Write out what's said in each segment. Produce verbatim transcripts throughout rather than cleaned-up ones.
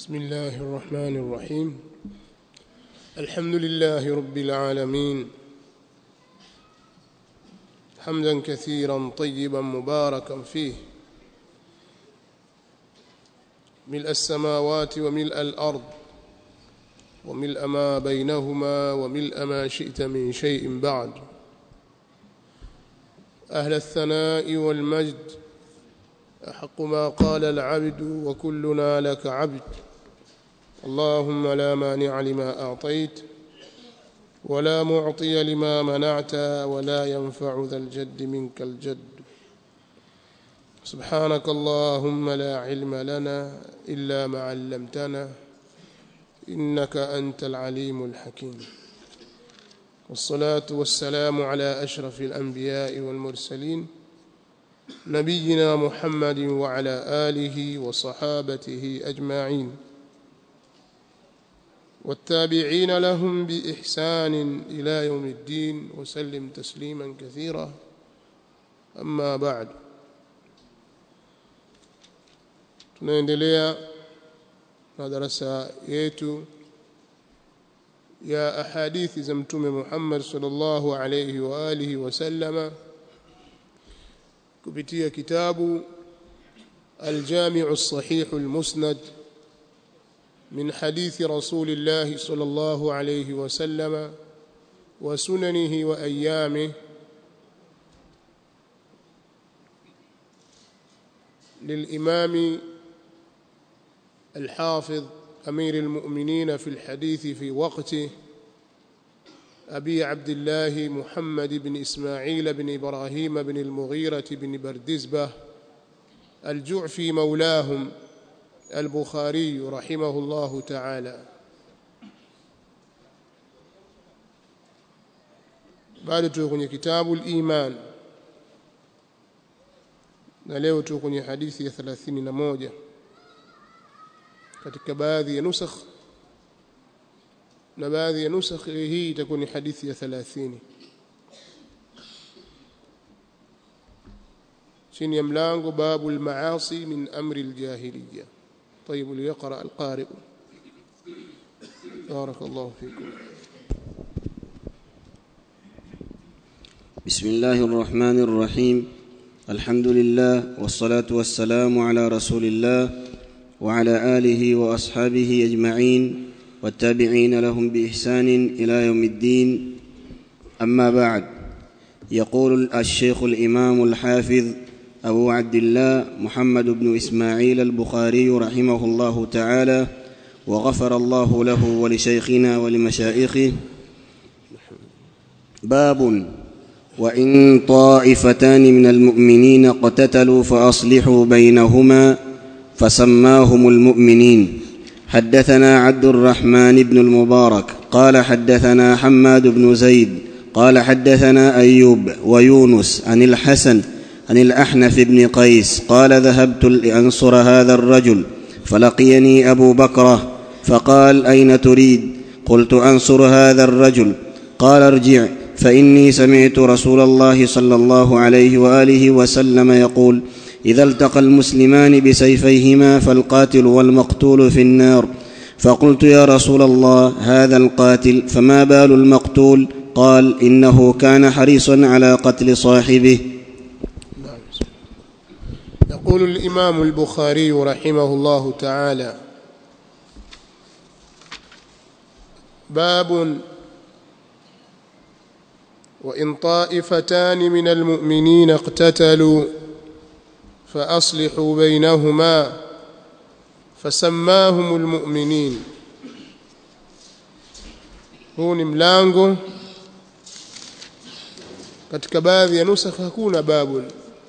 بسم الله الرحمن الرحيم. الحمد لله رب العالمين، حمدا كثيرا طيبا مباركا فيه، ملء السماوات وملء الأرض وملء ما بينهما وملء ما شئت من شيء بعد. أهل الثناء والمجد، أحق ما قال العبد وكلنا لك عبد. اللهم لا مانع لما أعطيت ولا معطي لما منعت ولا ينفع ذا الجد منك الجد. سبحانك اللهم لا علم لنا إلا ما علمتنا إنك أنت العليم الحكيم. والصلاة والسلام على أشرف الأنبياء والمرسلين، نبينا محمد وعلى آله وصحابته أجمعين والتابعين لهم بإحسان إلى يوم الدين، وسلم تسليما كثيرا. أما بعد، tunaendelea na darasa yetu ya ahadithi za mtume Muhammad sallallahu alayhi wa alihi wasallama kupitia kitabu Al-Jami'u as-Sahih al-Musnad من حديث رسول الله صلى الله عليه وسلم وسننه وأيامه للإمام الحافظ أمير المؤمنين في الحديث في وقته أبي عبد الله محمد بن إسماعيل بن إبراهيم بن المغيرة بن بردزبة الجعفي مولاهم البخاري رحمه الله تعالى. بعد تكون كتاب الإيمان، na leo tuko kwenye hadithi ya thelathini na moja katika baadhi ya nusakh, na baadhi ya nusakh hii itakuwa ni hadithi ya thelathini chini ya mlango babu al-maasi min amri al-jahiliyya. طيب، ليقرأ القارئ. بارك الله فيكم. بسم الله الرحمن الرحيم. الحمد لله والصلاة والسلام على رسول الله وعلى آله وأصحابه أجمعين والتابعين لهم بإحسان إلى يوم الدين. أما بعد، يقول الشيخ الإمام الحافظ أبو عبد الله محمد بن إسماعيل البخاري رحمه الله تعالى، وغفر الله له ولشيخنا ولمشائخه: باب: وإن طائفتان من المؤمنين اقتتلوا فأصلحوا بينهما فسماهم المؤمنين. حدثنا عبد الرحمن بن المبارك قال حدثنا حماد بن زيد قال حدثنا أيوب ويونس عن الحسن عن الأحنف بن قيس قال: ذهبت لأنصر هذا الرجل فلقيني أبو بكرة فقال: أين تريد؟ قلت: أنصر هذا الرجل. قال: ارجع فإني سمعت رسول الله صلى الله عليه وآله وسلم يقول: إذا التقى المسلمان بسيفيهما فالقاتل والمقتول في النار. فقلت: يا رسول الله، هذا القاتل، فما بال المقتول؟ قال: إنه كان حريصا على قتل صاحبه. يقول الإمام البخاري رحمه الله تعالى: باب: وإن طائفتان من المؤمنين اقتتلوا فأصلحوا بينهما فسماهم المؤمنين. huu ni mlango. Katika baadhi ya nusakh hakuna babu,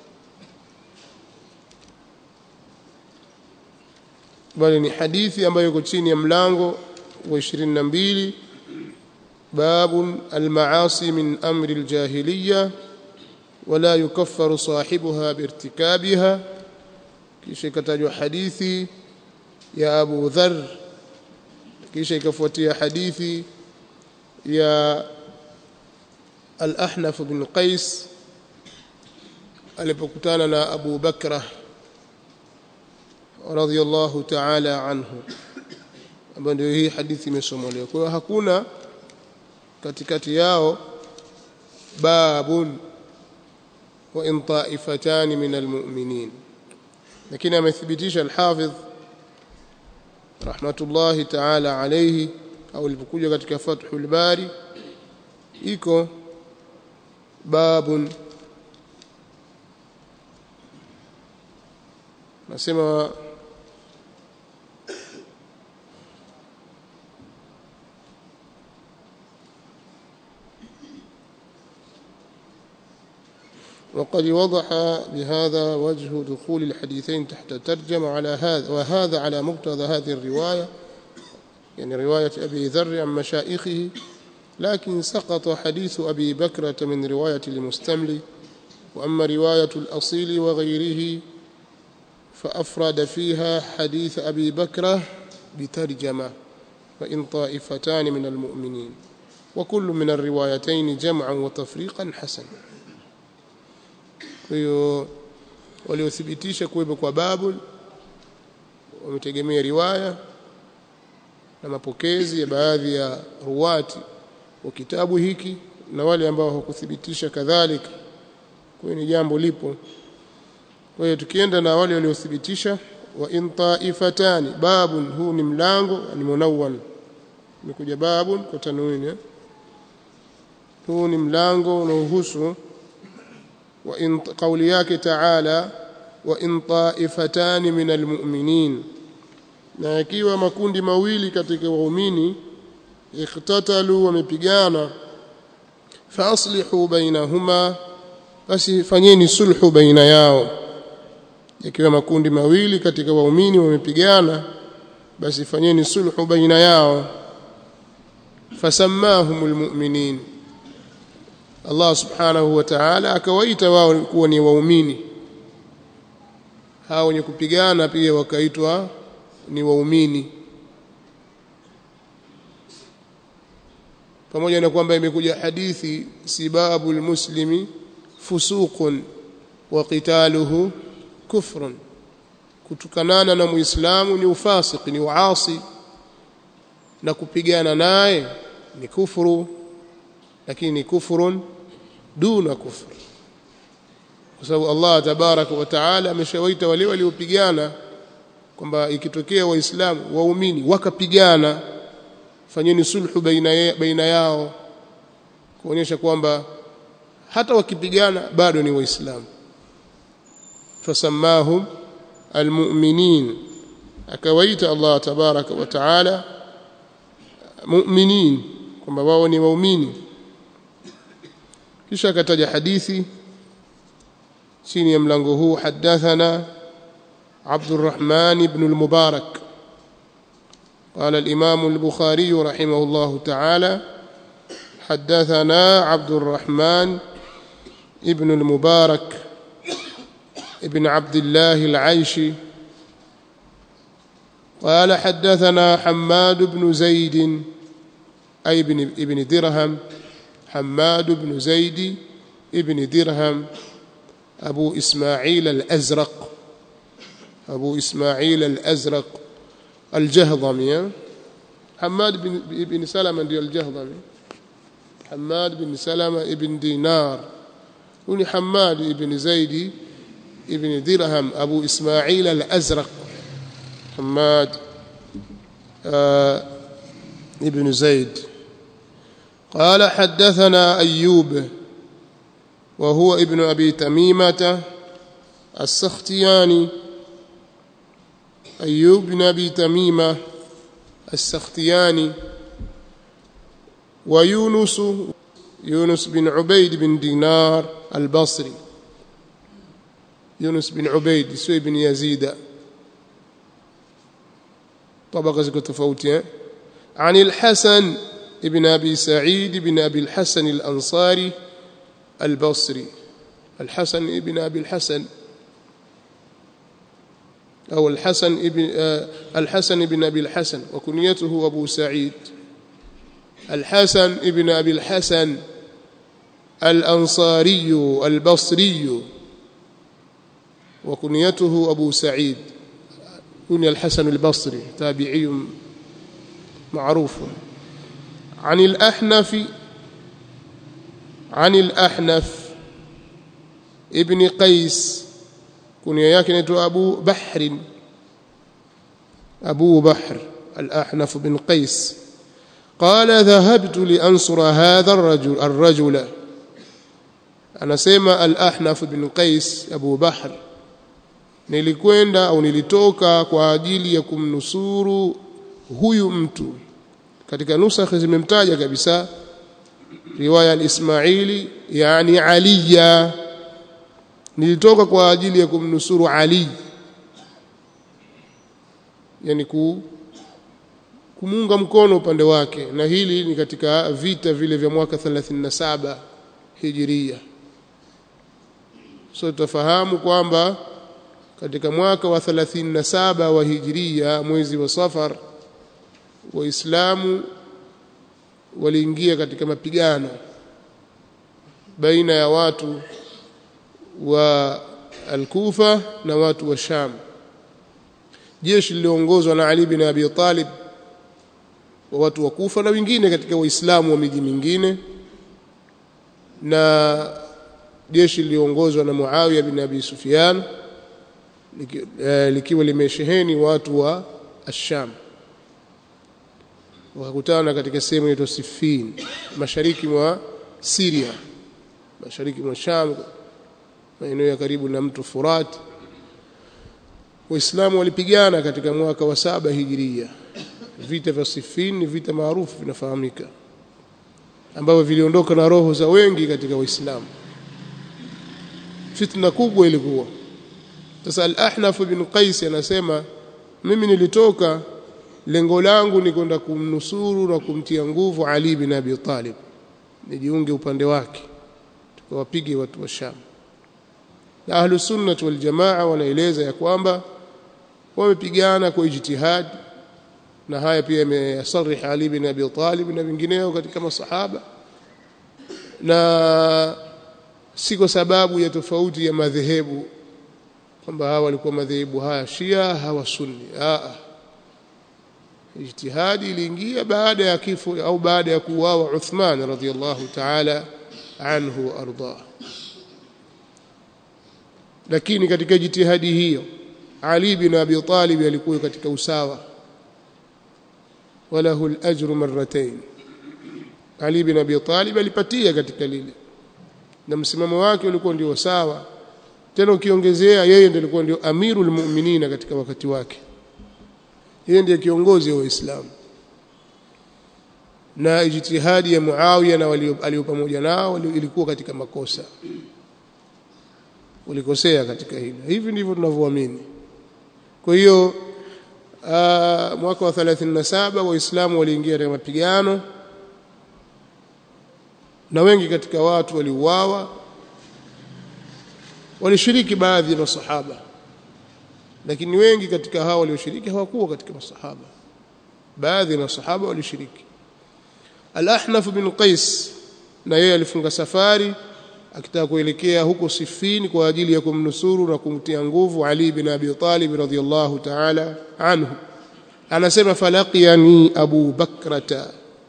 bali ni hadithi ambayo iko chini ya mlango wa ishirini na mbili: باب المعاصي من أمر الجاهلية ولا يكفر صاحبها بارتكابها. kisha ikatajwa hadithi ya Abu Dharr, kisha ikafuatia hadithi ya Al-Ahnaf bin Qais alipokutana na Abu Bakra radhiyallahu ta'ala anhu. ambayo ndio hii hadithi imesomwa leo. Kwa hiyo hakuna katikati yao babun wa in ta'ifatan min almu'minin, lakini amethibitisha al-Hafidh rahmatullahi ta'ala alayhi au ilipokuja katika Fathul Bari iko babun, nasema وقد وضح بهذا وجه دخول الحديثين تحت ترجمة على هذا، وهذا على مقتضى هذه الرواية، يعني رواية أبي ذر عن مشائخه، لكن سقط حديث أبي بكرة من رواية المستملي، وأما رواية الأصيل وغيره فأفرد فيها حديث أبي بكرة بترجمة فإن طائفتان من المؤمنين، وكل من الروايتين جمعا وتفريقا حسن. Kwa hiyo waliothibitisha kuwepo kwa babu wametegemea riwaya na mapokezi ya baadhi ya ruwati wa kitabu hiki, na wale ambao hawakuthibitisha kadhalika. Kwa hiyo ni jambo lipo. Kwa hiyo tukienda na wale waliothibitisha, wa in ta'ifatani, babun huu ni mlango, ni munawwan, imekuja babun kwa tanwini. Huu ni mlango unaohusu وإن قولياك تعالى وإن طائفتان من المؤمنين، na ikiwa makundi mawili katika waumini ikhtatalu, wamepigana, fa aslihu bainahuma, basi fanyeni sulhu baina yao. Ikiwa makundi mawili katika waumini wamepigana, basi fanyeni sulhu baina yao. Fasammahumul mu'minin, Allah subhanahu wa ta'ala akawaita wao kuwa ni waumini. Hao wenye kupigana pia wakaitwa ni waumini, pamoja na kwamba imekuja hadithi sibabul muslimi fusuqun wa qitaluhu kufrun, kutukanana na muislamu ni ufasiki, ni uasi, na kupigana naye ni kufuru, lakini ni kufurun duna kufur, kwa sababu Allah tabaraka wa taala ameshawaita wale waliopigana kwamba ikitokea waislamu waumini wakapigana, fanyeni sulhu baina baina yao, kuonyesha kwamba hata wakipigana bado ni waislamu. Fasammahum almu'minin, akawaita Allah tabaraka wa taala mu'minin, kwamba wao ni waumini. kisha akataja hadithi chini ya mlango huu. Hadathana Abdurrahman ibn al-Mubarak قال الإمام البخاري رحمه الله تعالى حدثنا عبد الرحمن ابن المبارك ابن عبد الله العيشي قال حدثنا حماد بن زيد أي ابن درهم، حماد بن زيد ابن درهم أبو إسماعيل الأزرق، أبو إسماعيل الأزرق الجهضمي. حماد بن ابن سلمة دي الجهضمي، حماد بن سلمة ابن دينار، وني حماد ابن زيد ابن درهم أبو إسماعيل الأزرق، حماد آه ابن زيد. قال حدثنا أيوب وهو ابن أبي تميمة السختياني، أيوب بن أبي تميمة السختياني. ويونس يونس بن عبيد بن دينار البصري، يونس بن عبيد سوي بن يزيد، طبقة تفاوتية. عن الحسن ابن أبي سعيد بن أبي الحسن الأنصاري البصري، الحسن ابن أبي الحسن أو الحسن ابن آه الحسن ابن أبي الحسن، وكنيته أبو سعيد، الحسن ابن أبي الحسن الأنصاري البصري، وكنيته أبو سعيد، كني الحسن البصري، تابعي معروف. عن الأحنف عن الأحنف ابن قيس كنيا yake ni Abu Bahr Abu Bahr الأحنف بن قيس قال ذهبت لأنصر هذا الرجل الرجل أنا سمع الأحنف بن قيس أبو بحر nilikwenda au nilitoka kwa ajili ya kumnusuru huyu mtu. Katika nusakha zimemtaja kabisa riwaya al-Ismaili, yani Aliya, nilitoka kwa ajili ya kumnusuru Ali, yani ku kumunga mkono upande wake. Na hili ni katika vita vile vya mwaka thelathini na saba Hijiria. So tufahamu kwamba katika mwaka wa thelathini na saba wa Hijiria, mwezi wa Safar, Waislamu waliingia katika mapigano baina ya watu wa Al-Kufa na watu wa Sham. Jeshi liliongozwa na Ali bin Abi Talib wa watu wa Kufa na wengine katika Waislamu wa miji mingine, na jeshi liliongozwa na Muawiya bin Abi Sufyan likiwa limesheheni watu wa Ash-Sham. Wakakutana katika sehemu inaitwa Siffin, mashariki mwa Syria, mashariki mwa Sham, maeneo ya karibu na mto Furat. Waislamu walipigana katika mwaka wa saba Hijiria. Vita vya Siffin ni vita maarufu vinafahamika, ambavyo viliondoka na roho za wengi katika Waislamu. Fitna kubwa ilikuwa. Sasa Al-Ahnaf bin Qais anasema, mimi nilitoka, lengo langu ni kwenda kumnusuru na kumtia nguvu Ali bin Abi Talib, nijiunge upande wake tukawapige watu wa Sham. Na Ahlus Sunnah wal Jamaa wanaeleza ya kwamba wamepigana kwa ijtihad, na haya pia yamesarih Ali bin Abi Talib na wengineo katika masahaba, na si kwa sababu ya tofauti ya madhehebu kwamba hawa walikuwa madhehebu haya Shia hawa Sunni. Ah, ijtihadi iliingia baada ya kifo au baada ya kuuawa Uthman radhiyallahu ta'ala anhu arda. Lakini katika ijtihadi hiyo Ali bin Abi Talib alikuwa katika usawa, walahu al-ajru marratayn. Ali bin Abi Talib alipatia katika lile, na msimamo wake ulikuwa ndio sawa. Tena ukiongezea yeye ndiye alikuwa ndio amirul mu'minina katika wakati wake, yeye ndiye kiongozi wa Uislamu. Na ijtihadi ya Muawiya na walio pamoja nao ilikuwa katika makosa, walikosea katika hilo. Hivi ndivyo tunavyoamini. Kwa hiyo mwaka wa thelathini na saba Waislamu waliingia katika mapigano, na wengi katika watu waliuawa. Walishiriki baadhi ya masahaba, lakini wengi katika hao walioshiriki hawakuwa katika masahaba. Baadhi ya masahaba walishiriki. Al-Ahnaf bin Qais na yeye alifunga safari akitaka kuelekea huko Siffin kwa ajili ya kumnusuru na kumtia nguvu Ali bin Abi Talib radhiyallahu ta'ala anhu. Anasema, falaqiyani Abu Bakrata,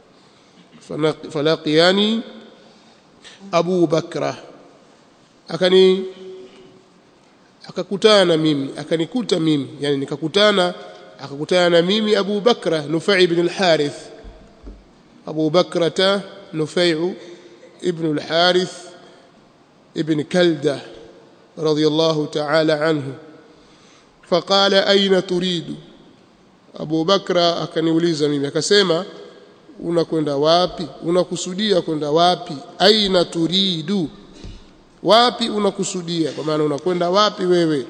falaqiyani Abu Bakra, akani akakutana na mimi, akanikuta mimi, yani nikakutana akakutana na mimi Abu Bakra Nufai ibn al-Harith. Abu Bakrata Nufai ibn al-Harith ibn Kalda radiyallahu ta'ala anhu. Faqala aina turidu, Abu Bakra akaniuliza mimi akasema, unakwenda wapi, unakusudia kwenda wapi? Aina turidu, wapi unakusudia, kwa maana unakwenda wapi wewe?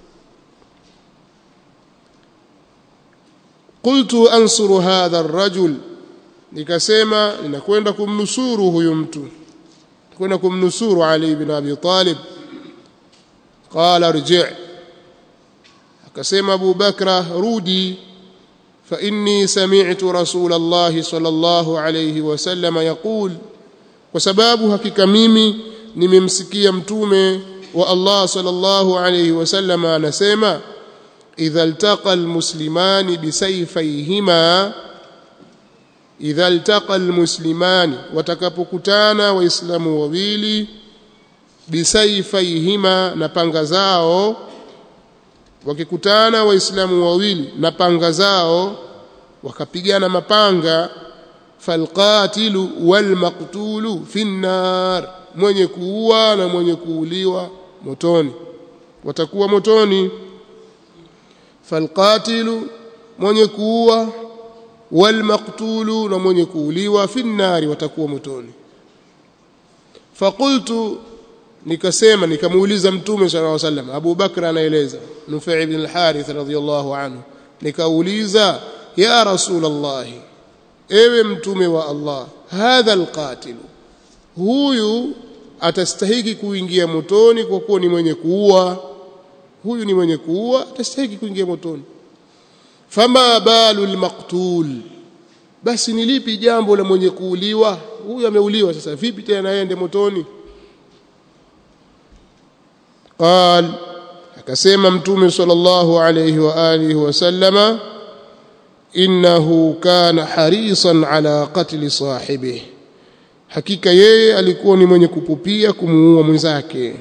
Qultu ansuru hadha ar-rajul, nikasema ninakwenda kumnusuru huyu mtu, kwenda kumnusuru Ali ibn Abi Talib. Qala rji', akasema Abu Bakra, rudi, fa inni sami'tu Rasulullah sallallahu alayhi wasallam yaqul, kwa sababu hakika mimi nimemsikia mtume wa Allah sallallahu alayhi wasallam anasema, idha iltaqa almuslimani bisayfayhima, idha altaqa almuslimani watakapokutana waislamu wawili bisayfayhima na panga zao wakikutana waislamu wawili na panga zao wakapigana mapanga falqatilu walmaqtulu fi an-nar mwenye kuua na mwenye kuuliwa motoni watakuwa motoni falqatilu mwenye kuua walmaqtulu na mwenye kuuliwa fi an-nar watakuwa motoni faqultu nikasema nikamuuliza mtume sallallahu alaihi wasallam Abu Bakr anaeleza Nufai ibn al-Harith radhiyallahu anhu nikauliza ya Rasulullah ewe mtume wa Allah hadha alqatil huyu atastahiki kuingia motoni kwa kuwa ni mwenye kuua huyu ni mwenye kuua atastahiki kuingia motoni fama balu almaqtul basi ni lipi jambo la mwenye kuuliwa huyu ameuliwa sasa vipi tena aende motoni قال akasema mtume sallallahu alayhi wa alihi wasallama innahu kana harisan ala qatl sahibihi hakika yeye alikuwa ni mwenye kupupia kumuua mwenzake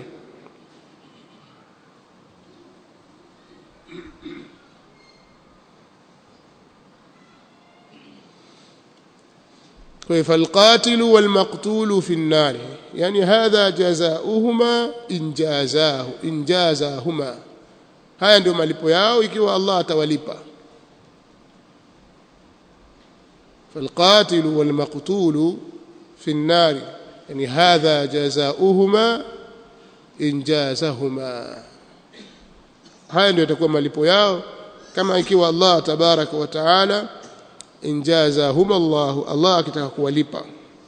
فالقاتل والمقتول في النار يعني هذا جزاؤهما إن جازاه إن جازاهما haya ndio malipo yao ikiwa Allah atawalipa فالقاتل والمقتول في النار يعني هذا جزاؤهما إن جازهما haya ndio itakuwa malipo yao kama ikiwa Allah tabaraka wa taala injazahum Allah Allah akitaka kuwalipa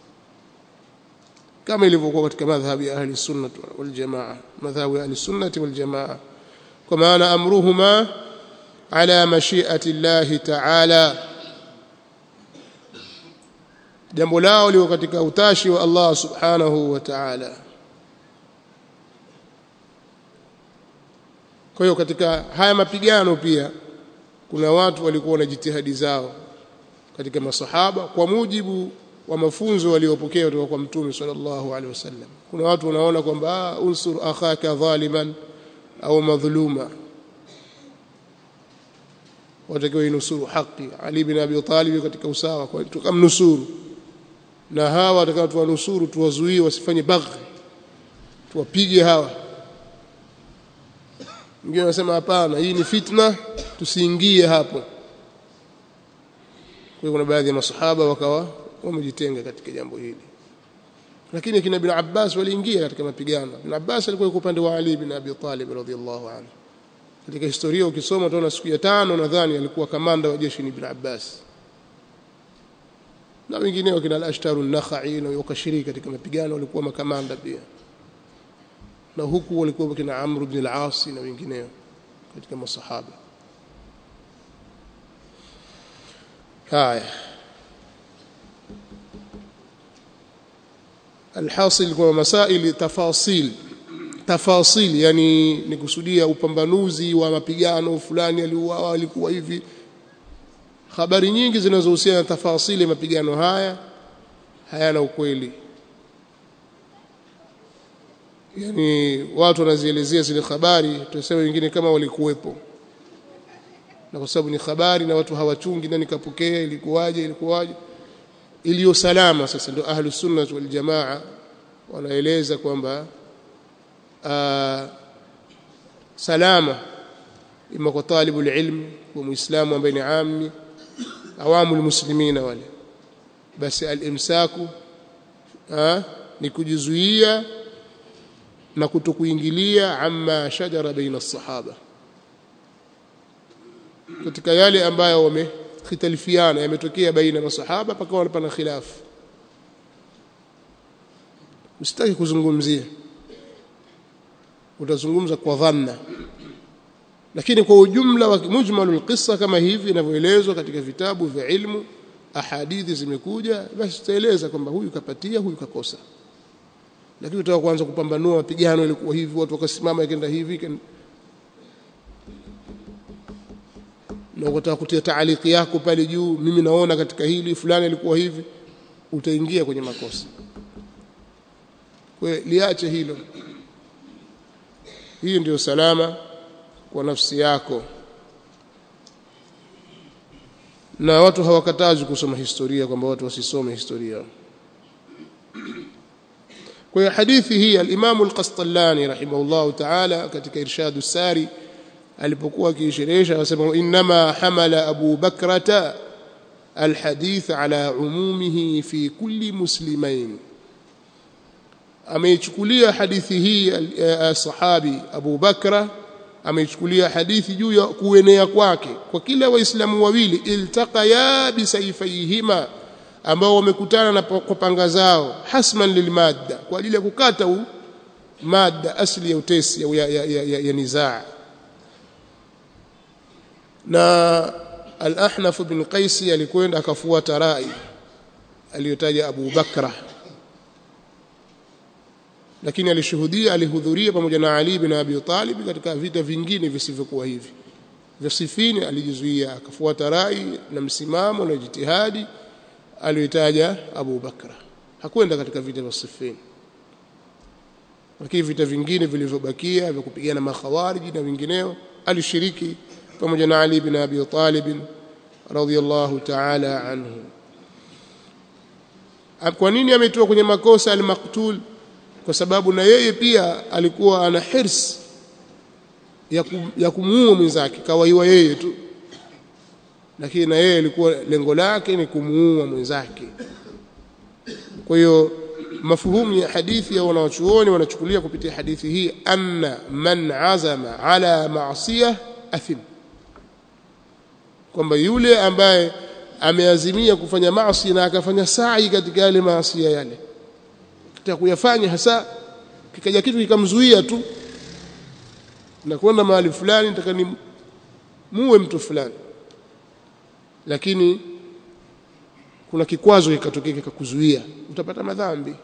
kama ilivyokuwa katika madhhabi ya ahli sunnah wal jamaa madhhabi ya ahli sunnah wal jamaa kwa maana amruhuma ala mashi'ati Allah ta'ala jambo lao liko katika utashi wa Allah subhanahu wa ta'ala kwa hiyo katika haya mapigano pia kuna watu walikuwa na jitihadi zao katika masahaba kwa mujibu wa mafunzo waliopokea kutoka kwa mtume sallallahu alaihi wasallam kuna watu wanaona kwamba unsur akhaka dhaliman au madhluma watakiwa inusuru haki Ali ibn Abi Talib katika usawa kwa tukamnusuru na hawa watakao tuwanusuru tuwazuie wasifanye baghi tuwapige hawa mwingine anasema hapana hii ni fitna tusiingie hapo kwa kuna baadhi ya masahaba wakawa wamejitenga katika jambo hili lakini kina Ibn Abbas waliingia katika mapigano Ibn Abbas alikuwa yuko upande wa Ali ibn Abi Talib radhiyallahu anhu katika historia ukisoma utaona siku ya tano nadhani alikuwa kamanda wa jeshi ni Ibn Abbas na wengineo kina al-Ashtar an-Nakhai na wakashiriki katika mapigano walikuwa makamanda pia na huku walikuwa kina Amr ibn al-As na wengineo katika masahaba haya alhasil kwa masaili tafasil tafasil yani nikusudia upambanuzi wa mapigano fulani aliuawa alikuwa hivi habari nyingi zinazohusiana na tafasili mapigano haya hayana ukweli yani watu wanazielezea zile habari tunasema wengine kama walikuwepo na kwa sababu ni habari na watu hawachungi nani kapokea ilikuwaje ilikuwaje iliyo salama sasa ndio ahlus sunnah wal jamaa wanaeleza kwamba salama ima kwa talibul ilm wa muislamu ambaye ni ammi awamul muslimina wale basi al-imsaku ni kujizuia na kutokuingilia amma shajara baina as-sahaba katika yale ambayo wamehitalifiana yametokea baina ya masahaba pakawa pana khilafu msitaki kuzungumzia utazungumza kwa dhanna lakini kwa ujumla wa mujmalul qissa kama hivi inavyoelezwa katika vitabu vya ilmu ahadithi zimekuja basi tutaeleza kwamba huyu kapatia huyu kakosa lakini tutaka kuanza kupambanua mapigano ilikuwa hivi watu wakasimama ikaenda hivi na ukataka kutia taaliki yako pale juu, mimi naona katika hili fulani alikuwa hivi, utaingia kwenye makosa. Kwa hiyo liache hilo. Hiyo ndio salama kwa nafsi yako. Na watu hawakatazi kusoma historia, kwamba watu wasisome historia. Kwa hiyo hadithi hii al-Imam al-Qastallani rahimahullah ta'ala katika Irshad as-Sari alipokuwa akiisherehesha anasema inma hamala Abu Bakrata al-hadith ala umumihi fi kulli muslimain. Ameichukulia hadithi hii sahabi Abu Bakra, ameichukulia hadithi juu ya kuenea kwake kwa kila waislamu wawili, iltaqaya bisayfayhima, ambao wamekutana na kwa panga zao, hasman lilmadda, kwa ajili ya kukata u madda asli ya utesi ya, ya, ya, ya, ya nizaa. Na al-Ahnaf bin Qais alikwenda akafuata rai aliyotaja Abu Bakra, lakini alishuhudia, alihudhuria pamoja na Ali bin Abi Talib katika vita vingine visivyokuwa hivi vya Siffin. Alijizuia akafuata rai na msimamo na jitihadi aliyotaja Abu Bakra, hakwenda katika vita vya Siffin. Lakini vita vingine vilivyobakia vya kupigana makhawariji na vingineo alishiriki pamoja na Ali bin Abi Talib radhiyallahu ta'ala anhu. Kwa nini ametoa kwenye makosa al-maqtul? Kwa sababu na yeye pia alikuwa ana hirs ya, kum, ya kumuua mwenzake, kawaiwa yeye tu, lakini na yeye alikuwa lengo lake ni kumuua mwenzake. Kwa hiyo mafuhumu ya hadithi ya wanawachuoni wanachukulia kupitia hadithi hii anna man azama ala ma'siyah athim, kwamba yule ambaye ameazimia kufanya maasi na akafanya sa'i katika yale maasi yale, kitaka kuyafanya hasa, kikaja kitu kikamzuia tu na kwenda mahali fulani, nataka ni muue mtu fulani, lakini kuna kikwazo kikatokea kikakuzuia, utapata madhambi.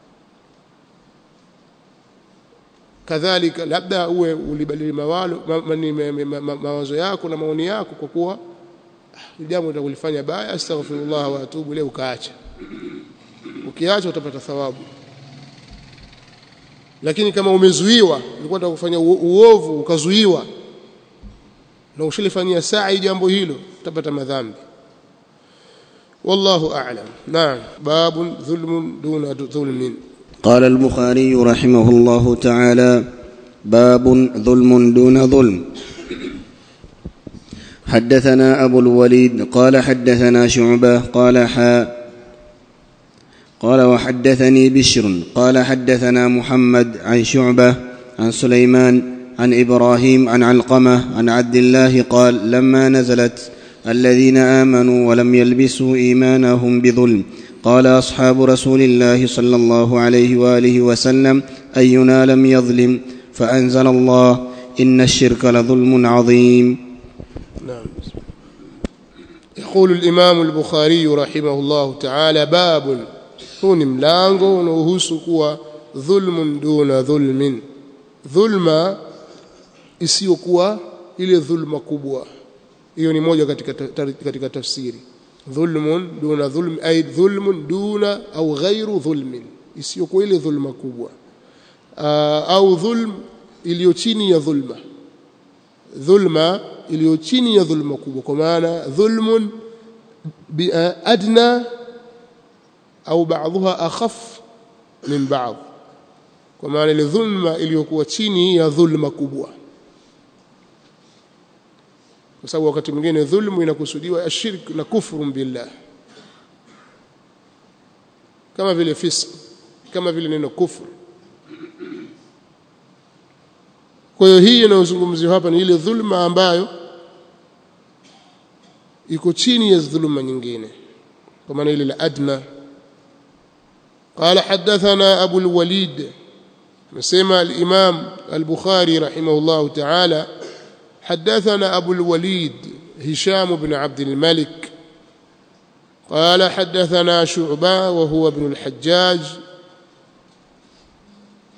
Kadhalika labda uwe ulibadili mawalo ma, ma, ma, ma, mawazo yako na maoni yako kwa kuwa jambo utakulifanya baya, astaghfirullah wa atubu ilayhi, ukaacha. Ukiacha utapata thawabu. Lakini kama umezuiwa, ulikuwa unataka kufanya uovu ukazuiwa na ushilifanyia sa'i jambo hilo, utapata madhambi. والله أعلم. نعم. باب ظلم دون ظلم. قال البخاري رحمه الله تعالى باب ظلم دون ظلم. حدثنا أبو الوليد قال حدثنا شعبة قال حاء قال وحدثني بشر قال حدثنا محمد عن شعبة عن سليمان عن إبراهيم عن علقمة عن عبد الله قال لما نزلت الذين آمنوا ولم يلبسوا إيمانهم بظلم قال أصحاب رسول الله صلى الله عليه وآله وسلم أينا لم يظلم فأنزل الله إن الشرك لظلم عظيم. نعم. يقول الإمام البخاري رحمه الله تعالى باب هون ملانغو unaohusu kuwa dhulmun duna dhulmin, dhulma isiyokuwa ile dhulma kubwa. Hiyo ni moja katika katika tafsiri. Dhulmun duna dhulm ay dhulmun duna au ghairu dhulmin, isiyokuwa ile dhulma kubwa, au dhulm iliyo chini ya dhulma, dhulma iliyo chini ya dhulma kubwa, kwa maana dhulmun bi adna au baadhiha akhaf min baadhi, kwa maana ile dhulma iliyokuwa chini ya dhulma kubwa. Kwa sababu wakati mwingine dhulmu inakusudiwa ashirk na kufru billah, kama vile fisq, kama vile neno kufru. Kwa hiyo hii inayozungumziwa hapa ni ile dhulma ambayo iko chini ya dhulma nyingine, kwa maana ile la adna. قال حدثنا أبو الوليد مسمى الإمام البخاري رحمه الله تعالى حدثنا أبو الوليد هشام بن عبد الملك قال حدثنا شعبة وهو ابن الحجاج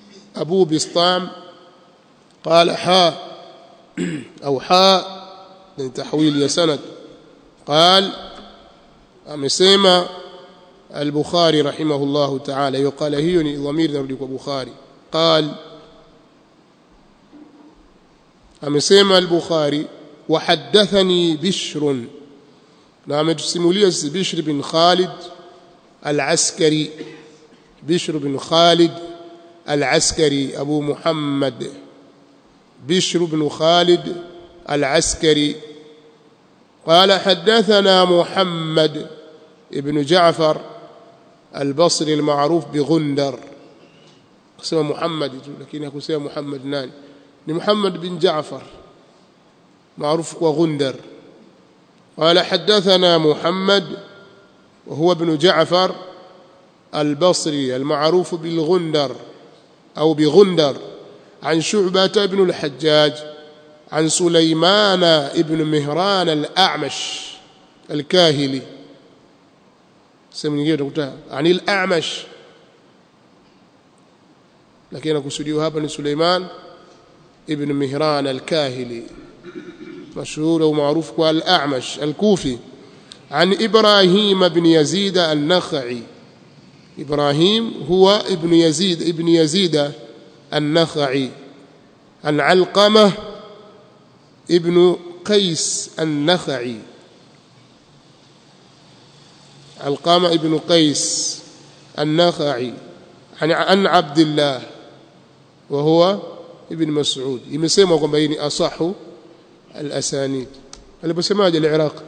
أبو بسطام قال حاء أو حاء ni tahwili ya sanad. قال amesema al-Bukhari rahimahullahu ta'ala, yuqala hiyo ni dhamir narudi kwa Bukhari. قال amesema al-Bukhari وحدثني بشر، na ametusimulia Bishr bin Khalid al-Askari. Bishr bin Khalid al-Askari Abu Muhammad بشر بن خالد العسكري قال حدثنا محمد ابن جعفر البصري المعروف بغندر. اسمه محمد لكن يكون اسمه محمد نان، محمد بن جعفر معروف بغندر. قال حدثنا محمد وهو ابن جعفر البصري المعروف بالغندر أو بغندر عن شعبة بن الحجاج عن سليمان ابن مهران الأعمش الكاهلي. سمعني كده عن الأعمش، لكن أقصده هذا سليمان ابن مهران الكاهلي مشهور ومعروف بالأعمش الكوفي. عن إبراهيم بن يزيد النخعي. إبراهيم هو ابن يزيد ابن يزيد النخعي. عن علقمة ابن قيس النخعي. علقمة ابن قيس النخعي عن عبد الله وهو ابن مسعود. يمسمى kwamba hii ni asahu al-asanid. Aliposemaje al-Iraq?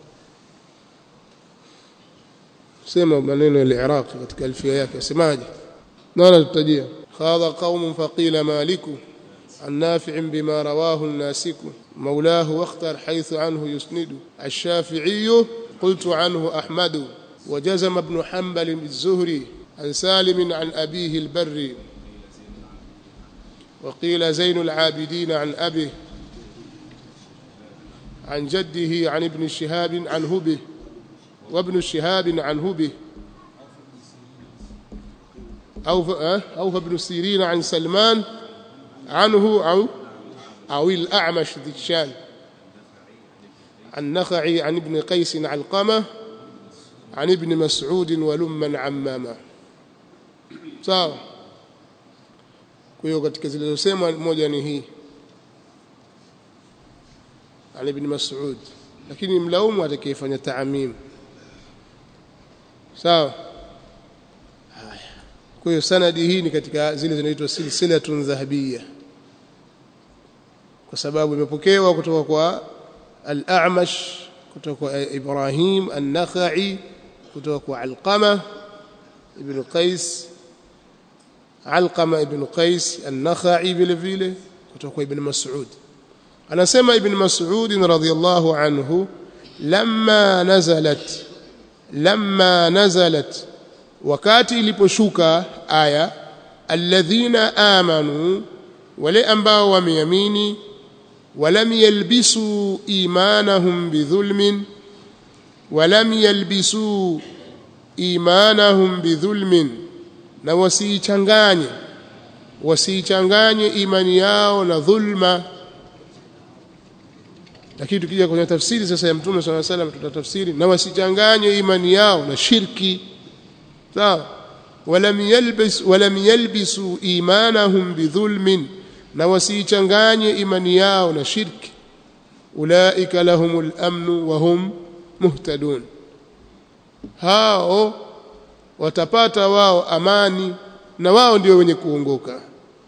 sema maneno ya al-Iraq katika alfia yake, asemaje? nani tutajia? خاض قوم فقيل مالك عن نافع بما رواه الناسك مولاه واختر حيث عنه يسند الشافعي قلت عنه أحمد وجزم ابن حنبل بالزهري عن سالم عن أبيه البر وقيل زين العابدين عن أبيه عن جده عن ابن شهاب عن هبه وابن شهاب عن هبه أوفى ابن سيرين عن سلمان عنه أو أو الأعمش ذي الشان عن نخعي عن ابن قيس علقمة عن ابن مسعود ولما عمامة. sawa. Kwa hiyo katika zilizosema moja ni hii عن ابن مسعود, lakini mlaumu atakayefanya taamim. sawa. Kwa hiyo sanadi hii ni katika zile zinaitwa silsilatun dhahabiyya, kwa sababu imepokewa kutoka kwa al-A'mash, kutoka kwa Ibrahim an-Nakhai, kutoka kwa Alqama ibn Qais, Alqama ibn Qais an-Nakhai vile vile kutoka kwa Ibn Mas'ud. Anasema Ibn Mas'ud radhiyallahu anhu, lamma nazalat lamma nazalat wakati iliposhuka aya alladhina amanu, wale ambao wameamini, walam yalbisu imanahum bidhulmin walam yalbisu imanahum bidhulmin, na wasichanganye wasichanganye imani yao na dhulma. Lakini tukija kwenye tafsiri sasa ya Mtume صلى الله عليه وسلم tutatafsiri na wasichanganye imani yao na shirki. sawa. walam yalbis walam yalbisu imanahum bidhulmin, na wasichanganye imani yao na shirki. ulaika lahumul amnu wa hum muhtadun, hao watapata wao amani na wao ndio wenye kuongoka.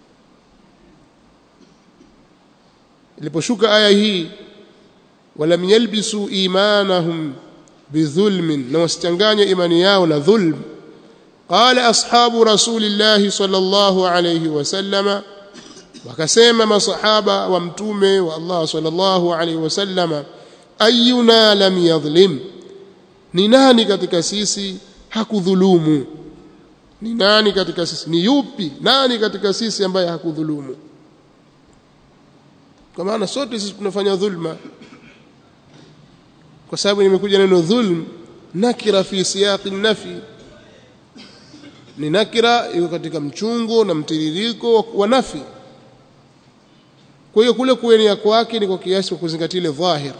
Iliposhuka aya hii walam yalbisu imanahum bidhulmin, na wasichanganye imani yao na dhulm, قال أصحاب رسول الله صلى الله عليه وسلم, wakasema masahaba wa mtume wa Allah sallallahu alayhi wasallam, ayyuna lam yadhlim, ni nani katika sisi hakudhulumu? Ni nani katika sisi, ni yupi nani katika sisi ambaye hakudhulumu? Kwa maana sote sisi tunafanya dhulma, kwa sababu nimekuja neno dhulm nakira fi siyaqi nafi, ni nakira iko katika mchungo na mtiririko wa nafi. Kwa hiyo kule kuenea kwake ni kwa kiasi cha kuzingatia ile dhahir.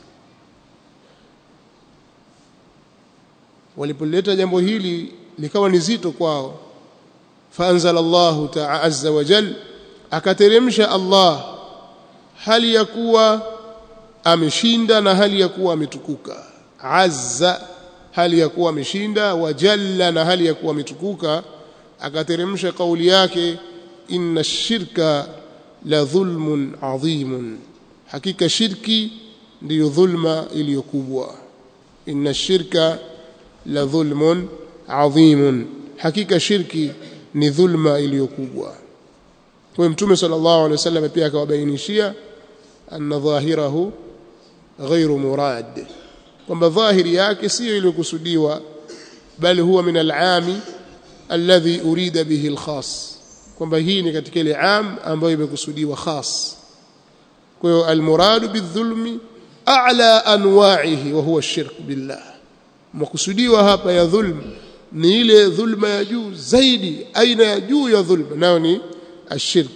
Walipoleta jambo hili likawa ni zito kwao, faanzalallahu ta'ala azza wa jalla, akateremsha Allah hali ya kuwa ameshinda na hali ya kuwa ametukuka. Azza, hali ya kuwa ameshinda, wa jalla, na hali ya kuwa ametukuka. Akateremsha kauli yake, inna shirka la dhulmun adhimun, hakika shirki ndiyo dhulma iliyokubwa. Inna shirka la dhulmun adhimun, hakika shirki ni dhulma iliyokubwa. Kwa Mtume sallallahu alaihi wasallam pia akawabainishia anna dhahirahu ghairu murad, kwamba dhahiri yake sio ile kusudiwa, bali huwa min al-aami alladhi urida bihi al-khas, kwamba hii ni katika ile am ambayo imekusudiwa khas. Kwa hiyo al-muradu bidhulmi a'la anwa'ihi wa huwa ash-shirk billah, makusudiwa hapa ya dhulm ni ile dhulma ya juu zaidi, aina ya juu ya dhulma, nayo ni ashirk.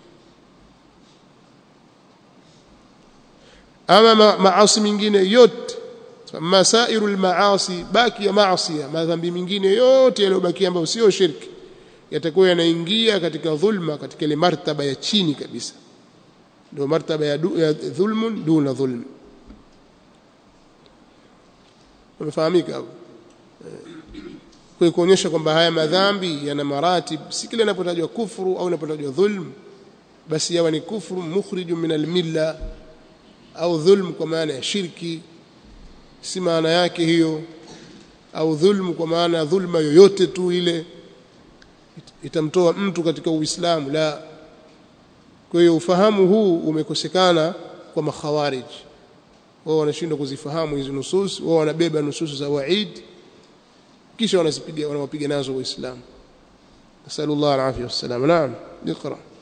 Ama ma maasi mingine yote, masairu almaasi, baki ya maasi, madhambi mingine yote yaliyobaki ambayo sio shirki, yatakuwa yanaingia katika dhulma, katika ile martaba ya chini kabisa, ndio martaba ya, ya dhulmun duna dhulm. Umefahamika hapo? Kwa kuonyesha kwamba haya madhambi yana maratib, si kile inapotajwa kufuru au inapotajwa dhulm basi yawa ni kufuru mukhrijun min almilla, au dhulm kwa maana ya shirki, si maana yake hiyo, au dhulm kwa maana ya dhulma yoyote tu ile itamtoa mtu katika Uislamu, la. Kwa hiyo ufahamu huu umekosekana kwa makhawarij. Wao wanashindwa kuzifahamu hizo nusus, wao wanabeba nusus za waid kisha wanazipiga wanawapiga nazo Waislamu. Nasallallahu alayhi wasallam. Naam, iqra.